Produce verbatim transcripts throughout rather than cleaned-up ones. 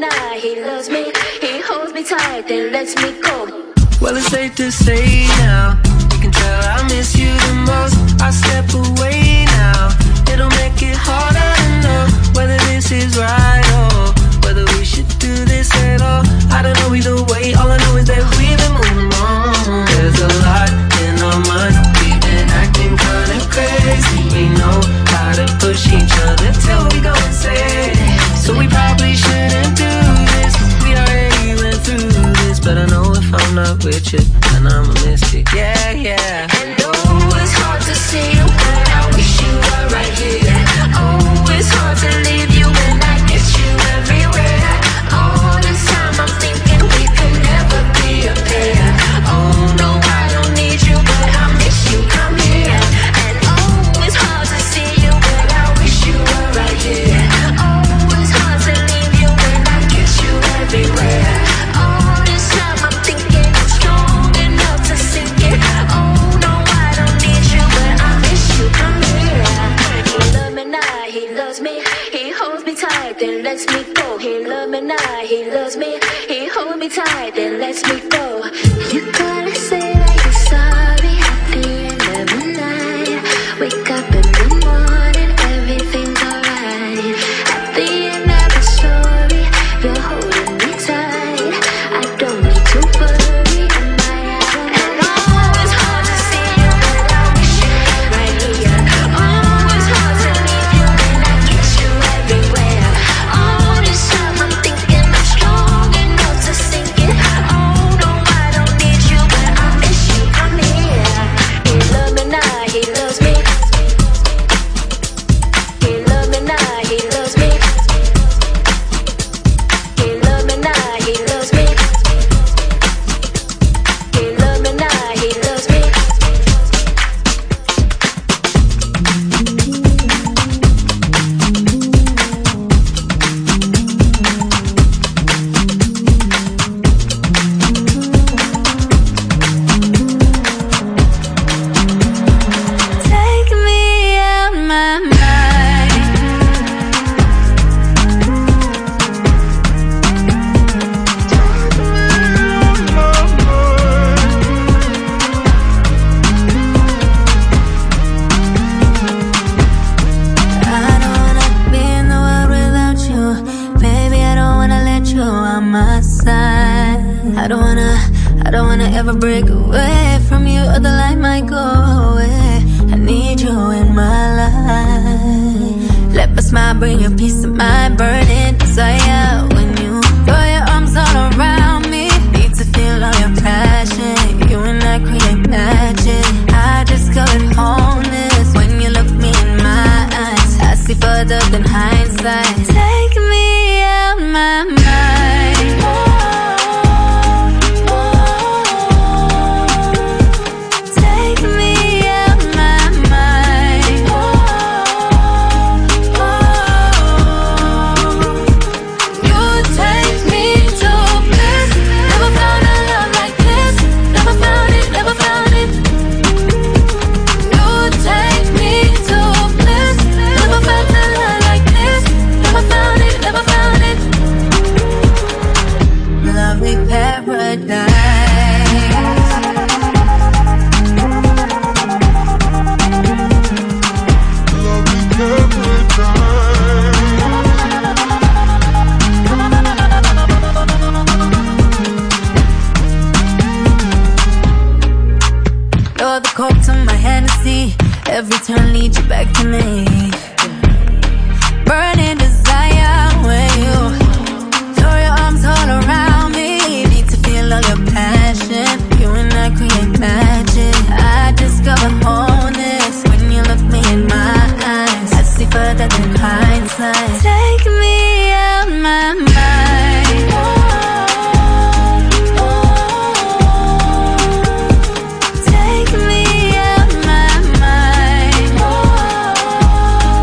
night. He loves me, he holds me tight, then lets me go. Well, it's safe to say now, you can tell I miss you the most. I step away now, it'll make it harder to know whether this is right or whether we should do this at all. I don't know either way, all I know is that we've been moving on. There's a lot in our minds, we've been acting kinda crazy. We know how to push each other till we go insane. So we probably shouldn't do this, we already went through this. But I know if I'm not with you, then I'ma miss you, yeah, yeah. And oh, it's hard to see you, but I wish you were right here. Oh, it's hard to leave you when I get you everywhere. All this time I'm thinking we could never be a pair. Oh no, I don't need you, but I miss you, come here. And oh, it's hard to see you, but I wish you were right here. Oh, it's hard to leave you when I get you everywhere. All this time I'm thinking I'm strong enough to sink it. Oh no, I don't need you, but I miss you, come here. He loves me now, he loves me, he holds me tight, then lets me go. He loves me now, he loves me, he holds me tight, then lets me go. You gotta say that you're sorry at the end of the night. Wake up in the morning, everything's alright. At the end of the story, you're holding me tight. I don't need to worry, am I out? And oh, it's hard to see you, but I wish you were right here. Oh, it's hard to leave you when I get you everywhere. All this time I'm thinking I'm strong enough to sink it. Oh no, I don't need you, but I miss you, come here. He loves me now, he loves me. He loves me now, he loves me. He loves me now, he loves me. He loves me now, he loves me. Take me out my mind. I don't wanna be in the world without you. Baby, I don't wanna let you on my side. I don't wanna, I don't wanna ever break away from you, or the light might go away. I need you in my life. Let my smile bring you peace of mind, burning desire. When you throw your arms all around me, need to feel all your passion. You and I create magic. I discovered wholeness when you look me in my eyes. I see further than hindsight. Take me out my mind. Take me out my mind. You take me to bliss. Never found a love like this. Never found it, never found it. You take me to bliss. Never found a love like this. Never found it, never found it. Lovely paradise. You're the coke to my Hennessy. Every turn leads you back to me. Burning desire when you throw your arms all around me. Need to feel all your passion. You and I create magic. I discover wholeness when you look me in my eyes. I see further than hindsight. Take me out my mind. Take me out my mind.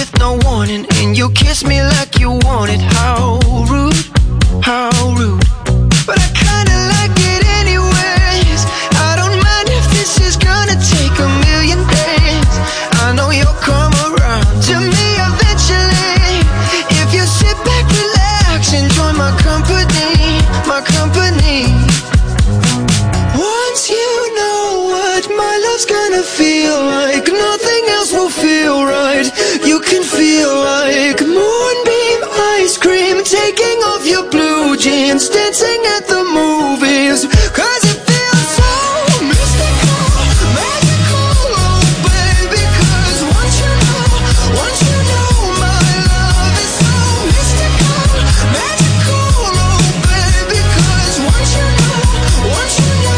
with no warning, and you kiss me like you want it. How rude, how rude. But I kinda like it anyways. I don't mind if this is gonna take a million days. I know you'll come around to me eventually. If you sit back, relax, enjoy my company, my company. Once you know what my love's gonna feel like, nothing else will feel right. You can feel like moonbeam ice cream, taking off your blue jeans, dancing at the movies. Cause it feels so mystical, magical, oh baby. Cause once you know, once you know my love is so mystical, magical, oh baby. Cause once you know, once you know,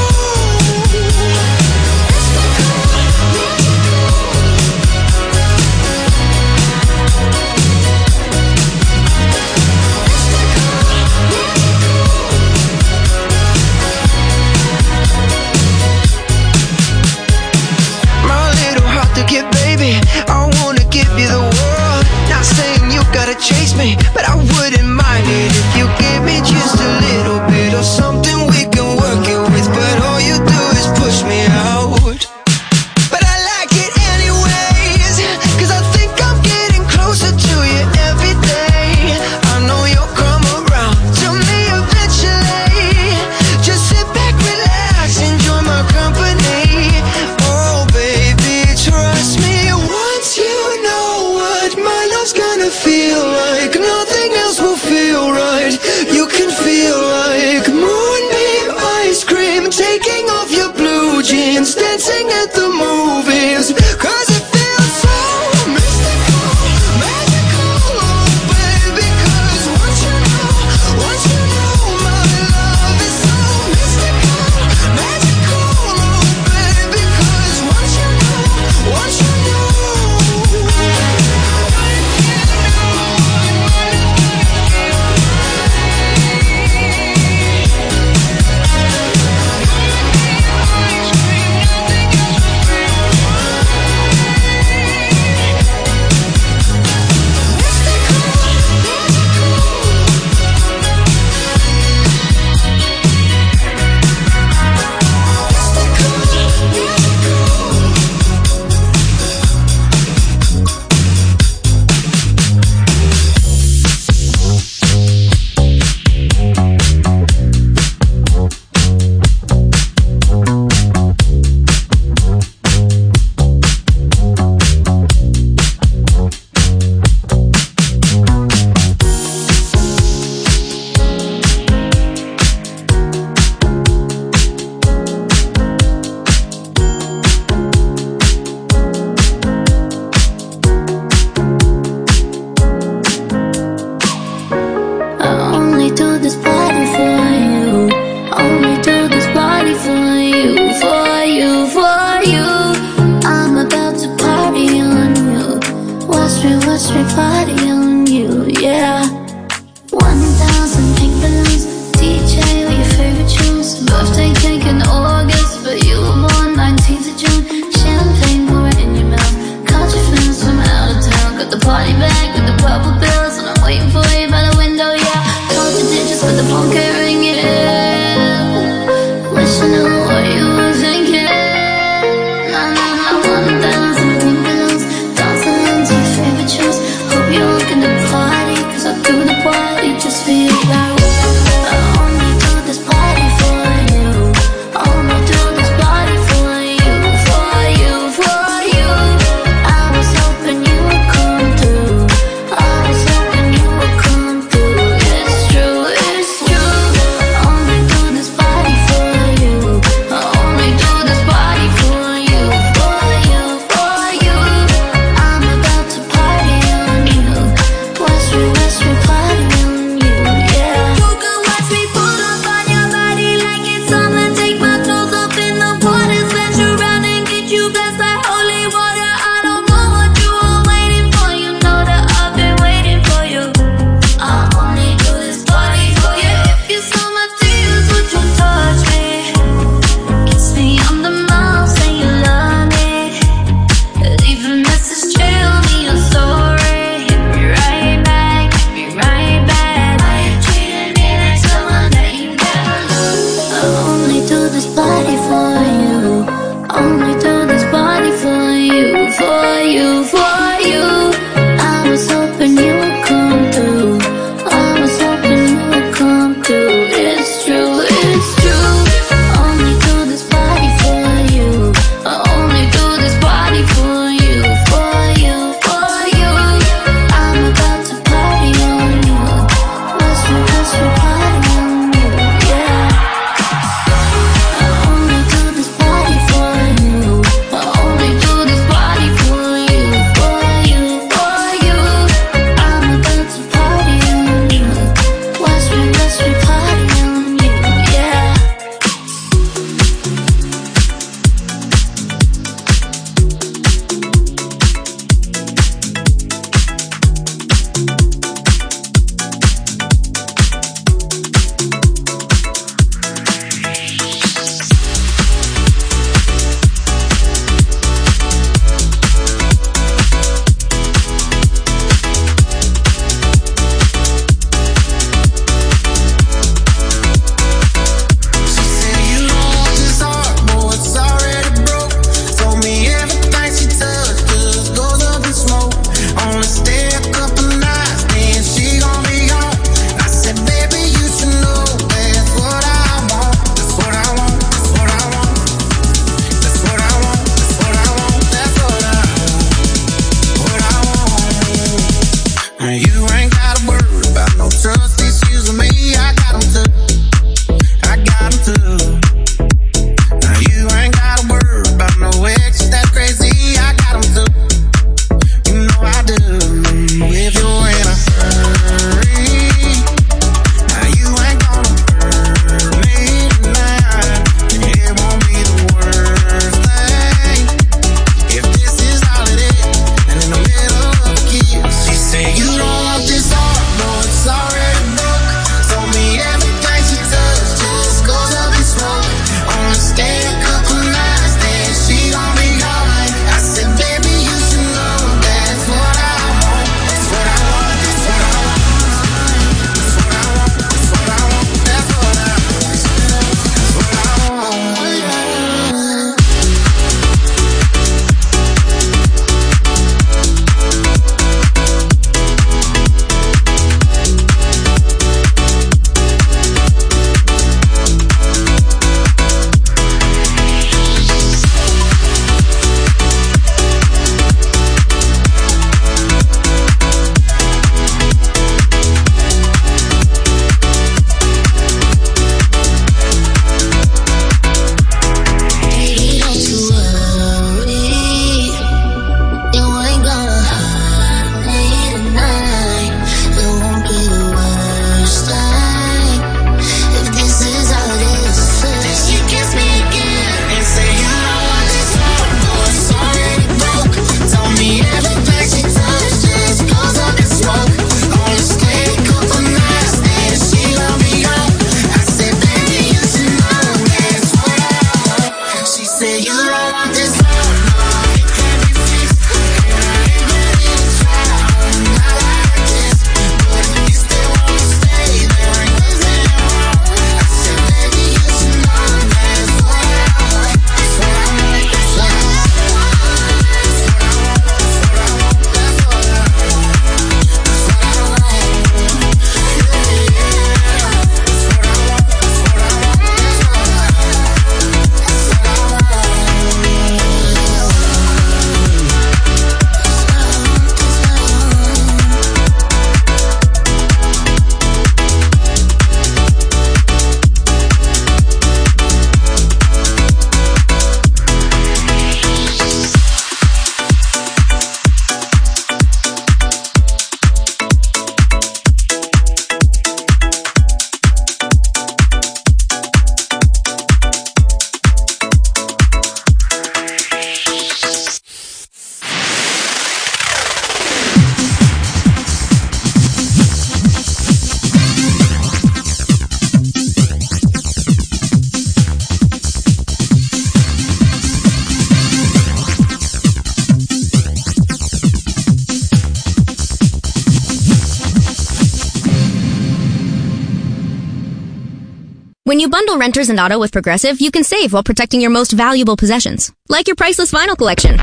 chase me, but I wouldn't mind it if you give me just a little bit of something we can work it with. But all you do is push me out. But I like it anyways, cause I think I'm getting closer to you every day. I know you'll come around to me eventually. Just sit back, relax, enjoy my company. Oh baby, trust me. Once you know what my love's gonna feel like, nothing else will feel right. You can feel like moonbeam ice cream, taking off your blue jeans, dancing at the movies. Cause it feels so mystical, magical, oh baby. Cause once you know, once you know my love is so mystical, magical, oh baby. Cause once you know, once you know, I was When you bundle renters and auto with Progressive, you can save while protecting your most valuable possessions, like your priceless vinyl collection.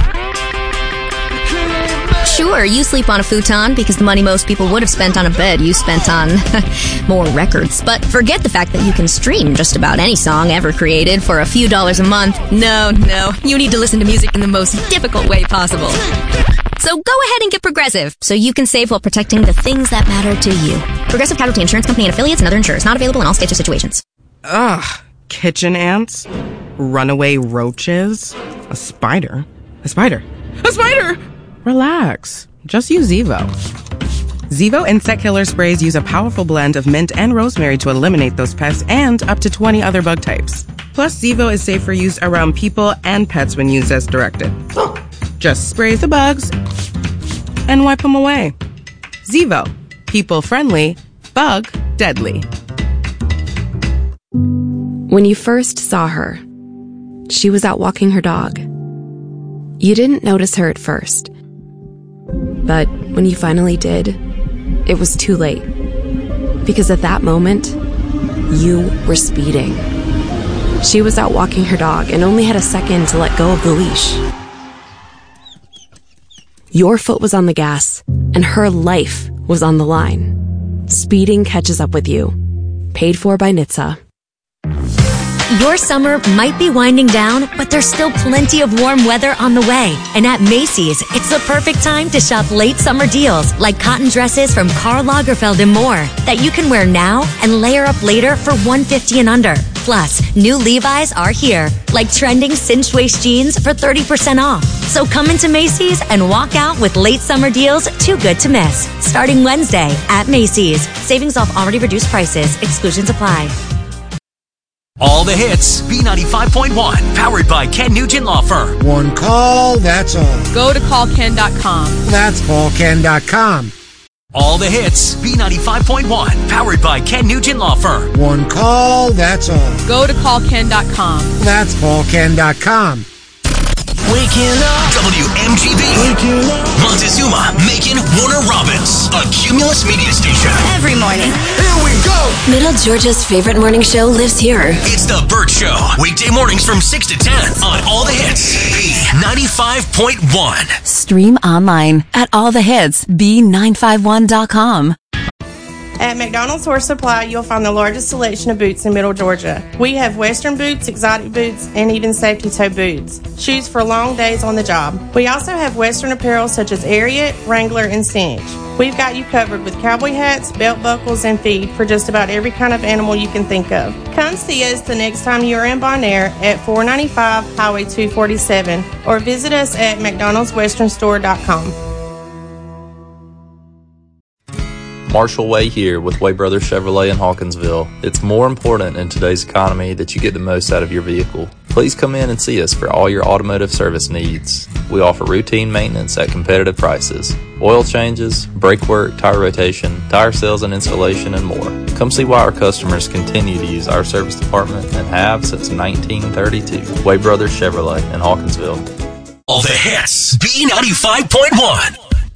Sure, you sleep on a futon because the money most people would have spent on a bed you spent on more records. But forget the fact that you can stream just about any song ever created for a few dollars a month. No, no, you need to listen to music in the most difficult way possible. So go ahead and get Progressive so you can save while protecting the things that matter to you. Progressive Casualty Insurance Company and affiliates and other insurers. Not available in all states or situations. Ugh. Kitchen ants? Runaway roaches? A spider? A spider? A spider! Relax. Just use Zevo. Zevo insect killer sprays use a powerful blend of mint and rosemary to eliminate those pests and up to twenty other bug types. Plus, Zevo is safe for use around people and pets when used as directed. Just spray the bugs and wipe them away. Zevo. People friendly, bug deadly. When you first saw her, she was out walking her dog. You didn't notice her at first. But when you finally did, it was too late. Because at that moment, you were speeding. She was out walking her dog and only had a second to let go of the leash. Your foot was on the gas, and her life was on the line. Speeding catches up with you. Paid for by N H T S A. Your summer might be winding down, but there's still plenty of warm weather on the way. And at Macy's, it's the perfect time to shop late summer deals like cotton dresses from Karl Lagerfeld and more that you can wear now and layer up later for one hundred fifty dollars and under. Plus, new Levi's are here, like trending cinched waist jeans for thirty percent off. So come into Macy's and walk out with late summer deals too good to miss. Starting Wednesday at Macy's. Savings off already reduced prices. Exclusions apply. All the hits, B ninety-five point one, powered by Ken Nugent Law Firm. One call, that's all. Go to call ken dot com. That's call ken dot com. All the hits, B ninety-five point one, powered by Ken Nugent Law Firm. One call, that's all. Go to call ken dot com. That's call ken dot com. Waking up. W M G B. Waking up. Montezuma, Macon, Warner Robins. A Cumulus media station. Every morning. Here we go. Middle Georgia's favorite morning show lives here. It's The Burt Show. Weekday mornings from six to ten on All the Hits. B ninety-five point one. Stream online at all the hits b nine five one dot com. At McDonald's Horse Supply, you'll find the largest selection of boots in Middle Georgia. We have Western boots, exotic boots, and even safety toe boots. Shoes for long days on the job. We also have Western apparel such as Ariat, Wrangler, and Cinch. We've got you covered with cowboy hats, belt buckles, and feed for just about every kind of animal you can think of. Come see us the next time you're in Bonaire at four ninety-five Highway two forty-seven or visit us at mcdonalds western store dot com. Marshall Way here with Way Brothers Chevrolet in Hawkinsville. It's more important in today's economy that you get the most out of your vehicle. Please come in and see us for all your automotive service needs. We offer routine maintenance at competitive prices, oil changes, brake work, tire rotation, tire sales and installation, and more. Come see why our customers continue to use our service department and have since nineteen thirty-two. Way Brothers Chevrolet in Hawkinsville. All the hits, B ninety-five point one.